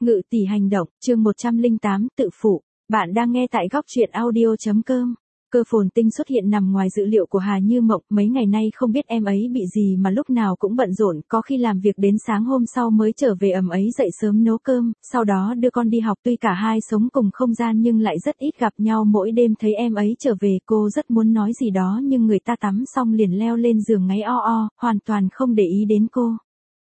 Ngự tỷ hành động, chương 108, tự phụ. Bạn đang nghe tại góc truyện audio.com. Cơ phồn tinh xuất hiện nằm ngoài dự liệu của Hà Như Mộng, mấy ngày nay không biết em ấy bị gì mà lúc nào cũng bận rộn, có khi làm việc đến sáng hôm sau mới trở về ấy dậy sớm nấu cơm, sau đó đưa con đi học. Tuy cả hai sống cùng không gian nhưng lại rất ít gặp nhau, mỗi đêm thấy em ấy trở về cô rất muốn nói gì đó nhưng người ta tắm xong liền leo lên giường ngáy hoàn toàn không để ý đến cô.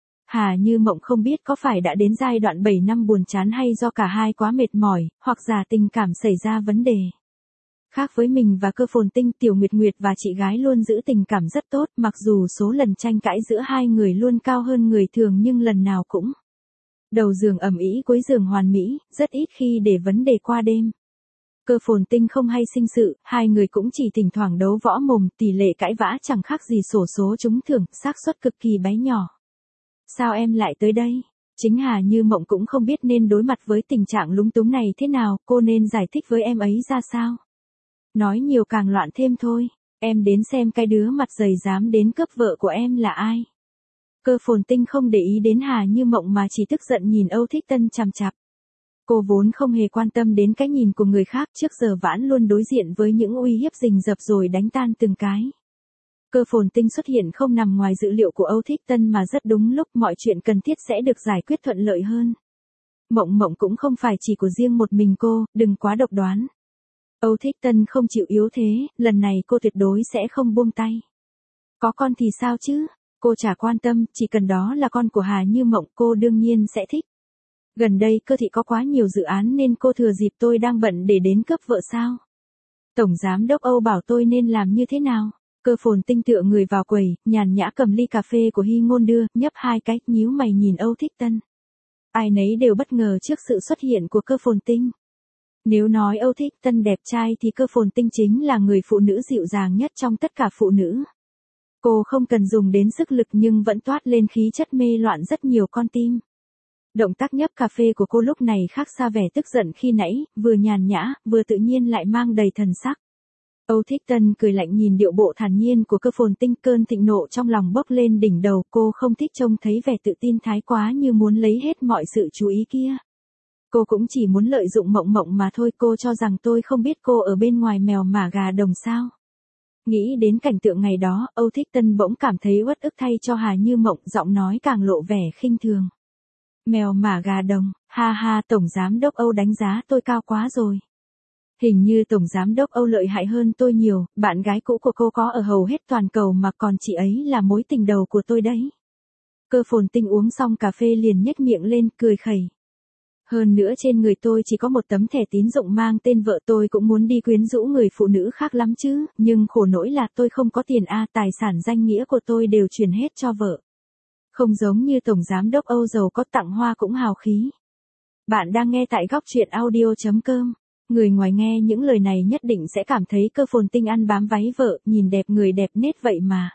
Hà Như Mộng không biết có phải đã đến giai đoạn 7 năm buồn chán hay do cả hai quá mệt mỏi, hoặc giả tình cảm xảy ra vấn đề. Khác với mình và Cơ Phồn Tinh, Tiểu Nguyệt Nguyệt và chị gái luôn giữ tình cảm rất tốt, mặc dù số lần tranh cãi giữa hai người luôn cao hơn người thường nhưng lần nào cũng đầu giường ầm ĩ, cuối giường hoàn mỹ, rất ít khi để vấn đề qua đêm. Cơ Phồn Tinh không hay sinh sự, hai người cũng chỉ thỉnh thoảng đấu võ mồm, tỷ lệ cãi vã chẳng khác gì xổ số trúng thưởng, xác suất cực kỳ bé nhỏ. Sao em lại tới đây? Chính Hà Như Mộng cũng không biết nên đối mặt với tình trạng lúng túng này thế nào, cô nên giải thích với em ấy ra sao? Nói nhiều càng loạn thêm thôi, em đến xem cái đứa mặt dày dám đến cướp vợ của em là ai? Cơ Phồn Tinh không để ý đến Hà Như Mộng mà chỉ tức giận nhìn Âu Thích Tân chằm chằm. Cô vốn không hề quan tâm đến cái nhìn của người khác, trước giờ Vãn luôn đối diện với những uy hiếp rình rập rồi đánh tan từng cái. Cơ Phồn Tinh xuất hiện không nằm ngoài dự liệu của Âu Thích Tân mà rất đúng lúc, mọi chuyện cần thiết sẽ được giải quyết thuận lợi hơn. Mộng Mộng cũng không phải chỉ của riêng một mình cô, đừng quá độc đoán. Âu Thích Tân không chịu yếu thế, lần này cô tuyệt đối sẽ không buông tay. Có con thì sao chứ, cô chả quan tâm, chỉ cần đó là con của Hà Như Mộng cô đương nhiên sẽ thích. Gần đây Cơ thị có quá nhiều dự án nên cô thừa dịp tôi đang bận để đến cướp vợ sao? Tổng giám đốc Âu bảo tôi nên làm như thế nào? Cơ Phồn Tinh tựa người vào quầy, nhàn nhã cầm ly cà phê của Hy Ngôn đưa, nhấp hai cái, nhíu mày nhìn Âu Thích Tân. Ai nấy đều bất ngờ trước sự xuất hiện của Cơ Phồn Tinh. Nếu nói Âu Thích Tân đẹp trai thì Cơ Phồn Tinh chính là người phụ nữ dịu dàng nhất trong tất cả phụ nữ. Cô không cần dùng đến sức lực nhưng vẫn toát lên khí chất mê loạn rất nhiều con tim. Động tác nhấp cà phê của cô lúc này khác xa vẻ tức giận khi nãy, vừa nhàn nhã, vừa tự nhiên lại mang đầy thần sắc. Âu Thích Tân cười lạnh nhìn điệu bộ thản nhiên của Cơ Phồn Tinh, cơn thịnh nộ trong lòng bốc lên đỉnh đầu, cô không thích trông thấy vẻ tự tin thái quá như muốn lấy hết mọi sự chú ý kia. Cô cũng chỉ muốn lợi dụng Mộng Mộng mà thôi, cô cho rằng tôi không biết cô ở bên ngoài mèo mả gà đồng sao. Nghĩ đến cảnh tượng ngày đó, Âu Thích Tân bỗng cảm thấy uất ức thay cho Hà Như Mộng, giọng nói càng lộ vẻ khinh thường. Mèo mả gà đồng, ha ha, tổng giám đốc Âu đánh giá tôi cao quá rồi. Hình như tổng giám đốc Âu lợi hại hơn tôi nhiều, bạn gái cũ của cô có ở hầu hết toàn cầu mà còn chị ấy là mối tình đầu của tôi đấy. Cơ Phồn Tinh uống xong cà phê liền nhếch miệng lên, cười khẩy. Hơn nữa trên người tôi chỉ có một tấm thẻ tín dụng mang tên vợ, tôi cũng muốn đi quyến rũ người phụ nữ khác lắm chứ, nhưng khổ nỗi là tôi không có tiền tài sản danh nghĩa của tôi đều chuyển hết cho vợ. Không giống như tổng giám đốc Âu giàu có, tặng hoa cũng hào khí. Bạn đang nghe tại góc truyện audio.com. Người ngoài nghe những lời này nhất định sẽ cảm thấy Cơ Phồn Tinh ăn bám váy vợ, nhìn đẹp người đẹp nết vậy mà.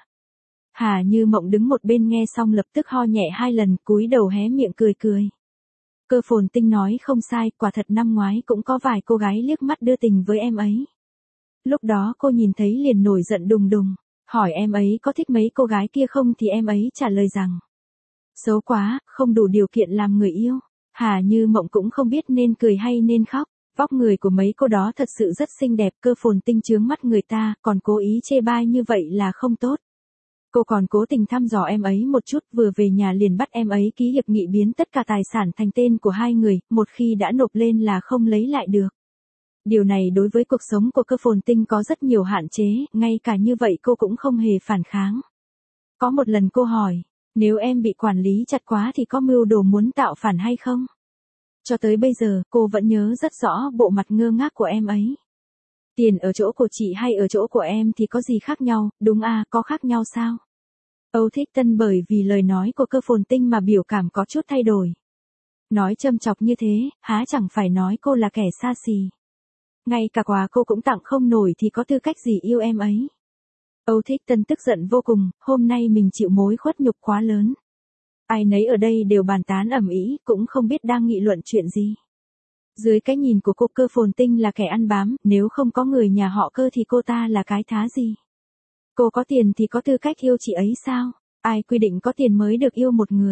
Hà Như Mộng đứng một bên nghe xong lập tức ho nhẹ 2 lần, cúi đầu hé miệng cười cười. Cơ Phồn Tinh nói không sai, quả thật năm ngoái cũng có vài cô gái liếc mắt đưa tình với em ấy. Lúc đó cô nhìn thấy liền nổi giận đùng đùng, hỏi em ấy có thích mấy cô gái kia không thì em ấy trả lời rằng xấu quá, không đủ điều kiện làm người yêu. Hà Như Mộng cũng không biết nên cười hay nên khóc. Vóc người của mấy cô đó thật sự rất xinh đẹp, Cơ Phồn Tinh chướng mắt người ta, còn cố ý chê bai như vậy là không tốt. Cô còn cố tình thăm dò em ấy một chút, vừa về nhà liền bắt em ấy ký hiệp nghị biến tất cả tài sản thành tên của hai người, một khi đã nộp lên là không lấy lại được. Điều này đối với cuộc sống của Cơ Phồn Tinh có rất nhiều hạn chế, ngay cả như vậy cô cũng không hề phản kháng. Có một lần cô hỏi, nếu em bị quản lý chặt quá thì có mưu đồ muốn tạo phản hay không? Cho tới bây giờ, cô vẫn nhớ rất rõ bộ mặt ngơ ngác của em ấy. Tiền ở chỗ của chị hay ở chỗ của em thì có gì khác nhau, đúng có khác nhau sao? Âu Thích Tân bởi vì lời nói của Cơ Phồn Tinh mà biểu cảm có chút thay đổi. Nói châm chọc như thế, há chẳng phải nói cô là kẻ xa xỉ. Ngay cả quà cô cũng tặng không nổi thì có tư cách gì yêu em ấy. Âu Thích Tân tức giận vô cùng, hôm nay mình chịu mối khuất nhục quá lớn. Ai nấy ở đây đều bàn tán ầm ĩ, cũng không biết đang nghị luận chuyện gì. Dưới cái nhìn của cô, Cơ Phồn Tinh là kẻ ăn bám, nếu không có người nhà họ Cơ thì cô ta là cái thá gì? Cô có tiền thì có tư cách yêu chị ấy sao? Ai quy định có tiền mới được yêu một người?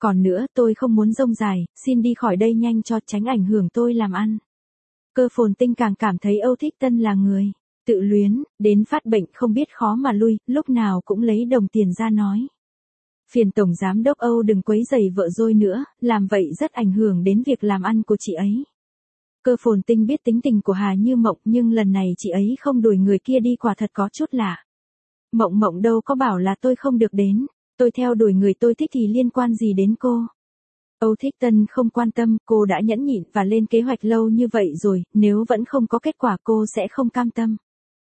Còn nữa, tôi không muốn rông dài, xin đi khỏi đây nhanh cho tránh ảnh hưởng tôi làm ăn. Cơ phồn tinh càng cảm thấy Âu Thích Tân là người tự luyến, đến phát bệnh không biết khó mà lui, lúc nào cũng lấy đồng tiền ra nói. Phiền Tổng Giám đốc Âu đừng quấy rầy vợ rồi nữa, làm vậy rất ảnh hưởng đến việc làm ăn của chị ấy. Cơ phồn tinh biết tính tình của Hà Như Mộng nhưng lần này chị ấy không đuổi người kia đi quả thật có chút lạ. Mộng Mộng đâu có bảo là tôi không được đến, tôi theo đuổi người tôi thích thì liên quan gì đến cô. Âu Thích Tân không quan tâm, cô đã nhẫn nhịn và lên kế hoạch lâu như vậy rồi, nếu vẫn không có kết quả cô sẽ không cam tâm.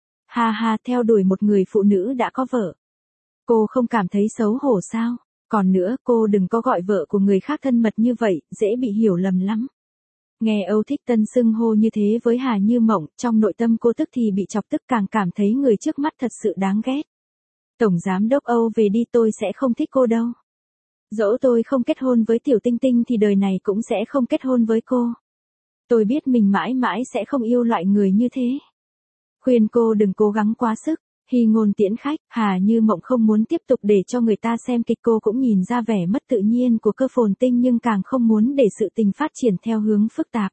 Ha ha, theo đuổi một người phụ nữ đã có vợ. Cô không cảm thấy xấu hổ sao? Còn nữa, cô đừng có gọi vợ của người khác thân mật như vậy, dễ bị hiểu lầm lắm. Nghe Âu Thích Tân xưng hô như thế với Hà Như Mộng, trong nội tâm cô tức thì bị chọc tức càng cảm thấy người trước mắt thật sự đáng ghét. Tổng Giám đốc Âu về đi, tôi sẽ không thích cô đâu. Dẫu tôi không kết hôn với Tiểu Tinh Tinh thì đời này cũng sẽ không kết hôn với cô. Tôi biết mình mãi mãi sẽ không yêu loại người như thế. Khuyên cô đừng cố gắng quá sức. Hy ngôn tiễn khách, Hà Như Mộng không muốn tiếp tục để cho người ta xem kịch, cô cũng nhìn ra vẻ mất tự nhiên của Cơ Phồn Tinh nhưng càng không muốn để sự tình phát triển theo hướng phức tạp.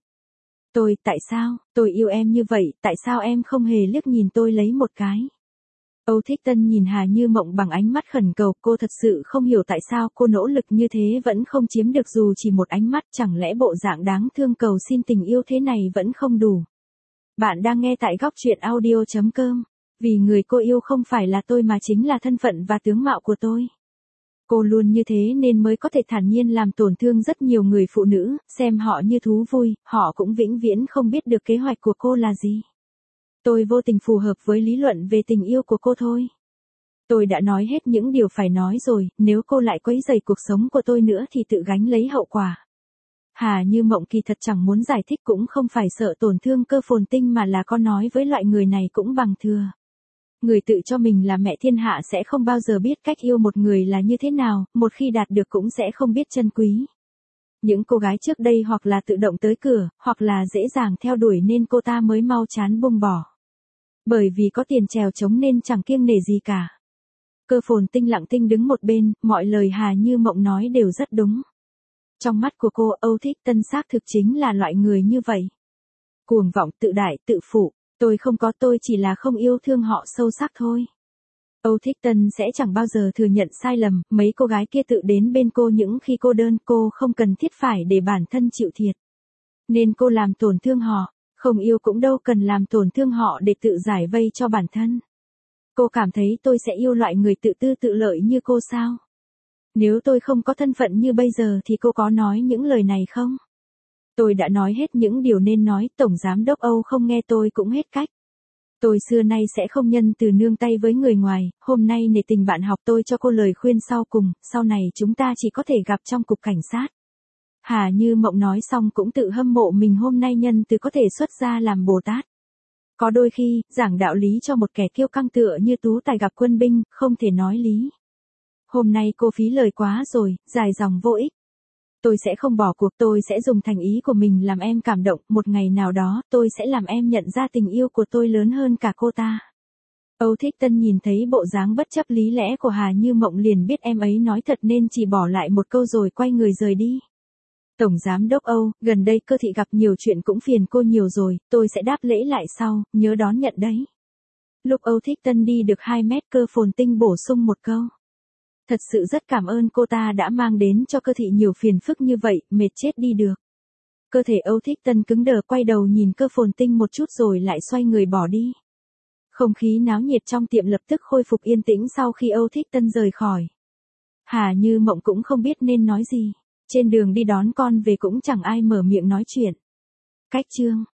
Tại sao, tôi yêu em như vậy, tại sao em không hề liếc nhìn tôi lấy một cái? Âu Thích Tân nhìn Hà Như Mộng bằng ánh mắt khẩn cầu, cô thật sự không hiểu tại sao cô nỗ lực như thế vẫn không chiếm được dù chỉ một ánh mắt, chẳng lẽ bộ dạng đáng thương cầu xin tình yêu thế này vẫn không đủ. Bạn đang nghe tại góc truyện audio.com. Vì người cô yêu không phải là tôi mà chính là thân phận và tướng mạo của tôi. Cô luôn như thế nên mới có thể thản nhiên làm tổn thương rất nhiều người phụ nữ, xem họ như thú vui, họ cũng vĩnh viễn không biết được kế hoạch của cô là gì. Tôi vô tình phù hợp với lý luận về tình yêu của cô thôi. Tôi đã nói hết những điều phải nói rồi, nếu cô lại quấy rầy cuộc sống của tôi nữa thì tự gánh lấy hậu quả. Hà Như Mộng kỳ thật chẳng muốn giải thích, cũng không phải sợ tổn thương Cơ Phồn Tinh mà là có nói với loại người này cũng bằng thừa. Người tự cho mình là mẹ thiên hạ sẽ không bao giờ biết cách yêu một người là như thế nào, một khi đạt được cũng sẽ không biết trân quý. Những cô gái trước đây hoặc là tự động tới cửa, hoặc là dễ dàng theo đuổi nên cô ta mới mau chán buông bỏ. Bởi vì có tiền trèo trống nên chẳng kiêng nể gì cả. Cơ Phồn Tinh lặng thinh đứng một bên, mọi lời Hà Như Mộng nói đều rất đúng. Trong mắt của cô, Âu Thích Tân xác thực chính là loại người như vậy. Cuồng vọng, tự đại, tự phụ. Tôi chỉ là không yêu thương họ sâu sắc thôi. Âu Thích Tân sẽ chẳng bao giờ thừa nhận sai lầm, mấy cô gái kia tự đến bên cô những khi cô đơn, cô không cần thiết phải để bản thân chịu thiệt. Nên cô làm tổn thương họ, không yêu cũng đâu cần làm tổn thương họ để tự giải vây cho bản thân. Cô cảm thấy tôi sẽ yêu loại người tự tư tự lợi như cô sao? Nếu tôi không có thân phận như bây giờ thì cô có nói những lời này không? Tôi đã nói hết những điều nên nói, Tổng Giám đốc Âu không nghe tôi cũng hết cách. Tôi xưa nay sẽ không nhân từ nương tay với người ngoài, hôm nay nể tình bạn học tôi cho cô lời khuyên sau cùng, sau này chúng ta chỉ có thể gặp trong cục cảnh sát. Hà Như Mộng nói xong cũng tự hâm mộ mình hôm nay nhân từ có thể xuất ra làm Bồ Tát. Có đôi khi, giảng đạo lý cho một kẻ kiêu căng tựa như Tú Tài gặp quân binh, không thể nói lý. Hôm nay cô phí lời quá rồi, dài dòng vô ích. Tôi sẽ không bỏ cuộc, tôi sẽ dùng thành ý của mình làm em cảm động, một ngày nào đó tôi sẽ làm em nhận ra tình yêu của tôi lớn hơn cả cô ta. Âu Thích Tân nhìn thấy bộ dáng bất chấp lý lẽ của Hà Như Mộng liền biết em ấy nói thật nên chỉ bỏ lại một câu rồi quay người rời đi. Tổng Giám đốc Âu, gần đây Cơ thị gặp nhiều chuyện cũng phiền cô nhiều rồi, tôi sẽ đáp lễ lại sau, nhớ đón nhận đấy. Lúc Âu Thích Tân đi được 2 mét, Cơ Phồn Tinh bổ sung một câu. Thật sự rất cảm ơn cô ta đã mang đến cho Cơ thị nhiều phiền phức như vậy, mệt chết đi được. Cơ thể Âu Thích Tân cứng đờ, quay đầu nhìn Cơ Phồn Tinh một chút rồi lại xoay người bỏ đi. Không khí náo nhiệt trong tiệm lập tức khôi phục yên tĩnh sau khi Âu Thích Tân rời khỏi. Hà Như Mộng cũng không biết nên nói gì. Trên đường đi đón con về cũng chẳng ai mở miệng nói chuyện. Cách chương